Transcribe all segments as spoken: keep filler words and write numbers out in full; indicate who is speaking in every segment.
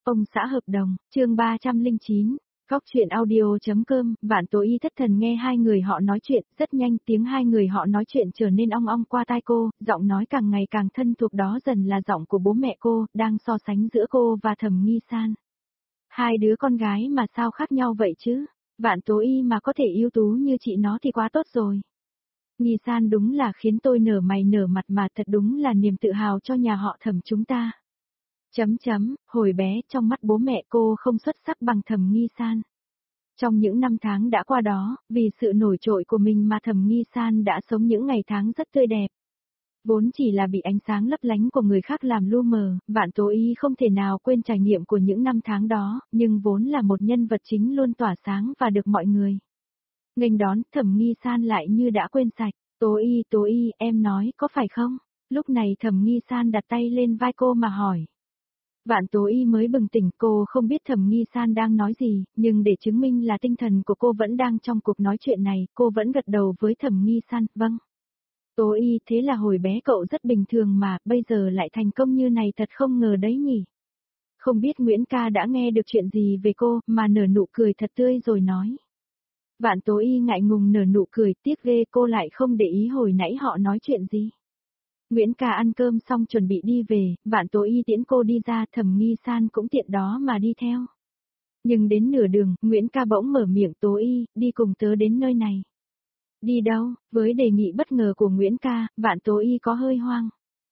Speaker 1: Ông xã hợp đồng, chương ba trăm linh chín, góc chuyện audio.com, Vạn Tố Y thất thần nghe hai người họ nói chuyện, rất nhanh tiếng hai người họ nói chuyện trở nên ong ong qua tai cô, giọng nói càng ngày càng thân thuộc đó dần là giọng của bố mẹ cô, đang so sánh giữa cô và Thẩm Nghi San. Hai đứa con gái mà sao khác nhau vậy chứ? Vạn Tố Y mà có thể ưu tú như chị nó thì quá tốt rồi. Nghi San đúng là khiến tôi nở mày nở mặt mà thật đúng là niềm tự hào cho nhà họ Thẩm chúng ta. Chấm chấm, hồi bé trong mắt bố mẹ cô không xuất sắc bằng Thẩm Nghi San. Trong những năm tháng đã qua đó, vì sự nổi trội của mình mà Thẩm Nghi San đã sống những ngày tháng rất tươi đẹp. Vốn chỉ là bị ánh sáng lấp lánh của người khác làm lu mờ, Vạn Tố Y không thể nào quên trải nghiệm của những năm tháng đó, nhưng vốn là một nhân vật chính luôn tỏa sáng và được mọi người nghênh đón. Thẩm Nghi San lại như đã quên sạch. Tố Y, Tố Y, em nói có phải không? Lúc này Thẩm Nghi San đặt tay lên vai cô mà hỏi. Vạn Tố Y mới bừng tỉnh, cô không biết Thẩm Nghi San đang nói gì, nhưng để chứng minh là tinh thần của cô vẫn đang trong cuộc nói chuyện này, cô vẫn gật đầu với Thẩm Nghi San, vâng. Tố Y, thế là hồi bé cậu rất bình thường mà, bây giờ lại thành công như này thật không ngờ đấy nhỉ. Không biết Nguyễn ca đã nghe được chuyện gì về cô, mà nở nụ cười thật tươi rồi nói. Vạn Tố Y ngại ngùng nở nụ cười, tiếc ghê cô lại không để ý hồi nãy họ nói chuyện gì. Nguyễn ca ăn cơm xong chuẩn bị đi về, Vạn Tố Y tiễn cô đi ra, Thẩm Nghi San cũng tiện đó mà đi theo. Nhưng đến nửa đường, Nguyễn ca bỗng mở miệng, Tố Y, đi cùng tớ đến nơi này. Đi đâu? Với đề nghị bất ngờ của Nguyễn ca, Vạn Tố Y có hơi hoang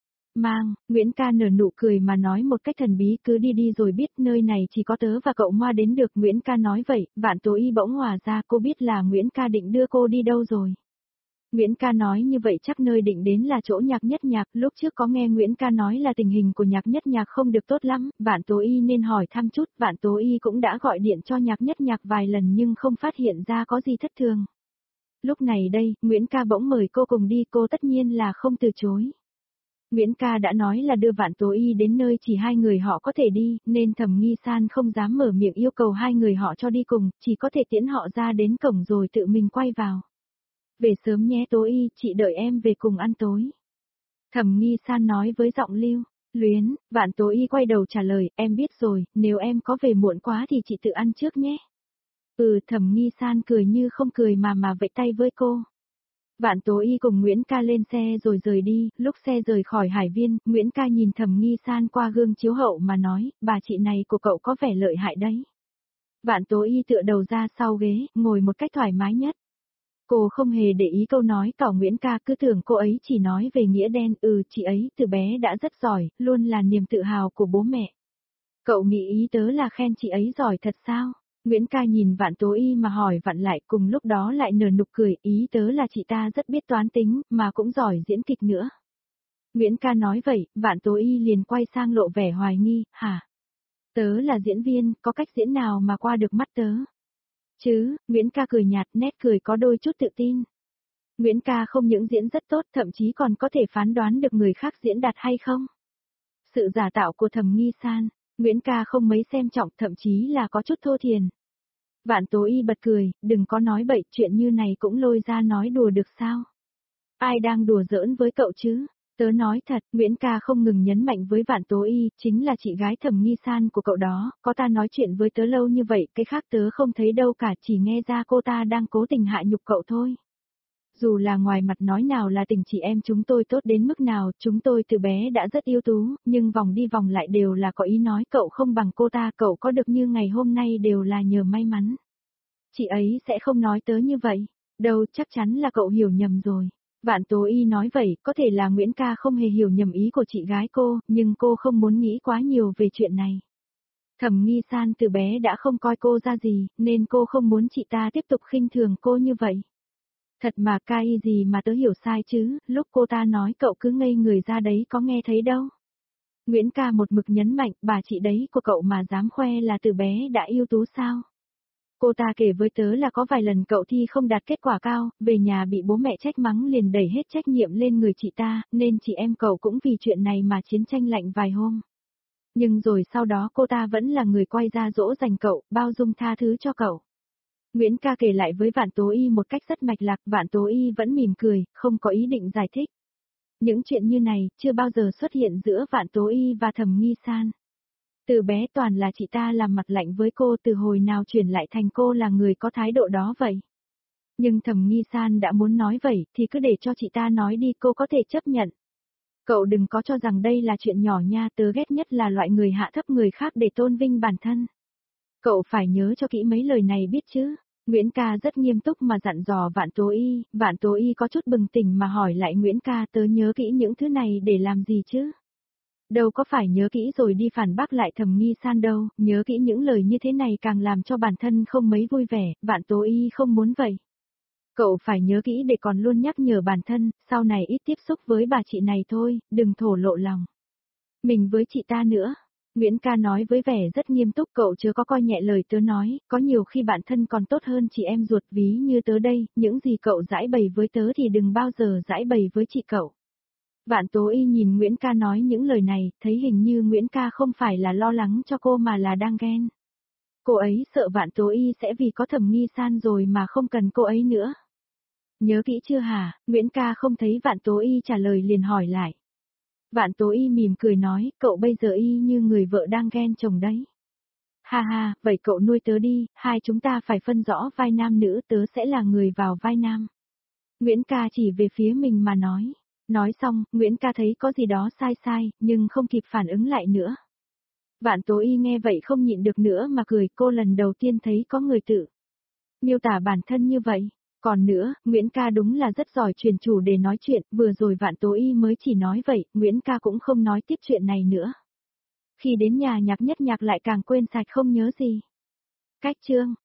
Speaker 1: mang. Nguyễn ca nở nụ cười mà nói một cách thần bí, cứ đi đi rồi biết, nơi này chỉ có tớ và cậu Moa đến được. Nguyễn ca nói vậy, Vạn Tố Y bỗng hòa ra, cô biết là Nguyễn ca định đưa cô đi đâu rồi. Nguyễn ca nói như vậy chắc nơi định đến là chỗ Nhạc Nhất Nhạc, lúc trước có nghe Nguyễn ca nói là tình hình của Nhạc Nhất Nhạc không được tốt lắm, Vạn Tố Y nên hỏi thăm chút. Vạn Tố Y cũng đã gọi điện cho Nhạc Nhất Nhạc vài lần nhưng không phát hiện ra có gì thất thường. Lúc này đây, Nguyễn ca bỗng mời cô cùng đi, cô tất nhiên là không từ chối. Nguyễn ca đã nói là đưa Vạn Tố Y đến nơi chỉ hai người họ có thể đi, nên Thẩm Nghi San không dám mở miệng yêu cầu hai người họ cho đi cùng, chỉ có thể tiễn họ ra đến cổng rồi tự mình quay vào. Về sớm nhé Tố Y, chị đợi em về cùng ăn tối. Thẩm Nghi San nói với giọng lưu luyến. Vạn Tố Y quay đầu trả lời, em biết rồi, nếu em có về muộn quá thì chị tự ăn trước nhé. Ừ, Thẩm Nghi San cười như không cười mà mà vẫy tay với cô. Vạn Tố Y cùng Nguyễn ca lên xe rồi rời đi, lúc xe rời khỏi Hải Viên, Nguyễn ca nhìn Thẩm Nghi San qua gương chiếu hậu mà nói, bà chị này của cậu có vẻ lợi hại đấy. Vạn Tố Y tựa đầu ra sau ghế, ngồi một cách thoải mái nhất. Cô không hề để ý câu nói của Nguyễn ca, cứ tưởng cô ấy chỉ nói về nghĩa đen. Ừ, chị ấy từ bé đã rất giỏi, luôn là niềm tự hào của bố mẹ. Cậu nghĩ ý tớ là khen chị ấy giỏi thật sao? Nguyễn ca nhìn Vạn Tố Y mà hỏi vặn lại, cùng lúc đó lại nở nụ cười, ý tớ là chị ta rất biết toán tính, mà cũng giỏi diễn kịch nữa. Nguyễn ca nói vậy, Vạn Tố Y liền quay sang lộ vẻ hoài nghi, hả? Tớ là diễn viên, có cách diễn nào mà qua được mắt tớ? Chứ, Nguyễn ca cười nhạt, nét cười có đôi chút tự tin. Nguyễn ca không những diễn rất tốt, thậm chí còn có thể phán đoán được người khác diễn đạt hay không. Sự giả tạo của Thẩm Nghi San, Nguyễn ca không mấy xem trọng, thậm chí là có chút thô thiền. Vạn Tố Y bật cười, đừng có nói bậy, chuyện như này cũng lôi ra nói đùa được sao? Ai đang đùa giỡn với cậu chứ? Tớ nói thật, Nguyễn ca không ngừng nhấn mạnh với Vạn Tố Y, chính là chị gái Thẩm Nghi San của cậu đó, có ta nói chuyện với tớ lâu như vậy, cái khác tớ không thấy đâu cả, chỉ nghe ra cô ta đang cố tình hạ nhục cậu thôi. Dù là ngoài mặt nói nào là tình chị em chúng tôi tốt đến mức nào, chúng tôi từ bé đã rất ưu tú, nhưng vòng đi vòng lại đều là có ý nói cậu không bằng cô ta, cậu có được như ngày hôm nay đều là nhờ may mắn. Chị ấy sẽ không nói tớ như vậy, đâu, chắc chắn là cậu hiểu nhầm rồi. Vạn Tố Y nói vậy, có thể là Nguyễn ca không hề hiểu nhầm ý của chị gái cô, nhưng cô không muốn nghĩ quá nhiều về chuyện này. Thẩm Nghi San từ bé đã không coi cô ra gì, nên cô không muốn chị ta tiếp tục khinh thường cô như vậy. Thật mà ca y gì mà tớ hiểu sai chứ, lúc cô ta nói cậu cứ ngây người ra đấy có nghe thấy đâu. Nguyễn ca một mực nhấn mạnh, bà chị đấy của cậu mà dám khoe là từ bé đã ưu tú sao. Cô ta kể với tớ là có vài lần cậu thi không đạt kết quả cao, về nhà bị bố mẹ trách mắng liền đẩy hết trách nhiệm lên người chị ta, nên chị em cậu cũng vì chuyện này mà chiến tranh lạnh vài hôm. Nhưng rồi sau đó cô ta vẫn là người quay ra dỗ dành cậu, bao dung tha thứ cho cậu. Nguyễn ca kể lại với Vạn Tố Y một cách rất mạch lạc, Vạn Tố Y vẫn mỉm cười, không có ý định giải thích. Những chuyện như này chưa bao giờ xuất hiện giữa Vạn Tố Y và Thẩm Nghi San. Từ bé toàn là chị ta làm mặt lạnh với cô, từ hồi nào chuyển lại thành cô là người có thái độ đó vậy. Nhưng Thẩm Nghi San đã muốn nói vậy thì cứ để cho chị ta nói đi, cô có thể chấp nhận. Cậu đừng có cho rằng đây là chuyện nhỏ nha, tớ ghét nhất là loại người hạ thấp người khác để tôn vinh bản thân. Cậu phải nhớ cho kỹ mấy lời này biết chứ. Nguyễn ca rất nghiêm túc mà dặn dò Vạn Tố Y, Vạn Tố Y có chút bừng tỉnh mà hỏi lại Nguyễn ca, tớ nhớ kỹ những thứ này để làm gì chứ? Đâu có phải nhớ kỹ rồi đi phản bác lại Thẩm Nghi San đâu, nhớ kỹ những lời như thế này càng làm cho bản thân không mấy vui vẻ, Vạn Tố Y không muốn vậy. Cậu phải nhớ kỹ để còn luôn nhắc nhở bản thân, sau này ít tiếp xúc với bà chị này thôi, đừng thổ lộ lòng. Mình với chị ta nữa. Nguyễn ca nói với vẻ rất nghiêm túc, cậu chớ có coi nhẹ lời tớ nói, có nhiều khi bản thân còn tốt hơn chị em ruột, ví như tớ đây, những gì cậu giãi bày với tớ thì đừng bao giờ giãi bày với chị cậu. Vạn Tố Y nhìn Nguyễn ca nói những lời này, thấy hình như Nguyễn ca không phải là lo lắng cho cô mà là đang ghen. Cô ấy sợ Vạn Tố Y sẽ vì có Thẩm Nghi San rồi mà không cần cô ấy nữa. Nhớ kỹ chưa hả? Nguyễn ca không thấy Vạn Tố Y trả lời liền hỏi lại. Vạn Tố Y mỉm cười nói, cậu bây giờ y như người vợ đang ghen chồng đấy. Ha ha, vậy cậu nuôi tớ đi, hai chúng ta phải phân rõ vai nam nữ, tớ sẽ là người vào vai nam. Nguyễn ca chỉ về phía mình mà nói. Nói xong, Nguyễn ca thấy có gì đó sai sai, nhưng không kịp phản ứng lại nữa. Vạn Tố Y nghe vậy không nhịn được nữa mà cười, cô lần đầu tiên thấy có người tự miêu tả bản thân như vậy. Còn nữa, Nguyễn ca đúng là rất giỏi truyền chủ để nói chuyện, vừa rồi Vạn Tố Y mới chỉ nói vậy, Nguyễn ca cũng không nói tiếp chuyện này nữa. Khi đến nhà Nhạc Nhất Nhạc lại càng quên sạch không nhớ gì. Cách chương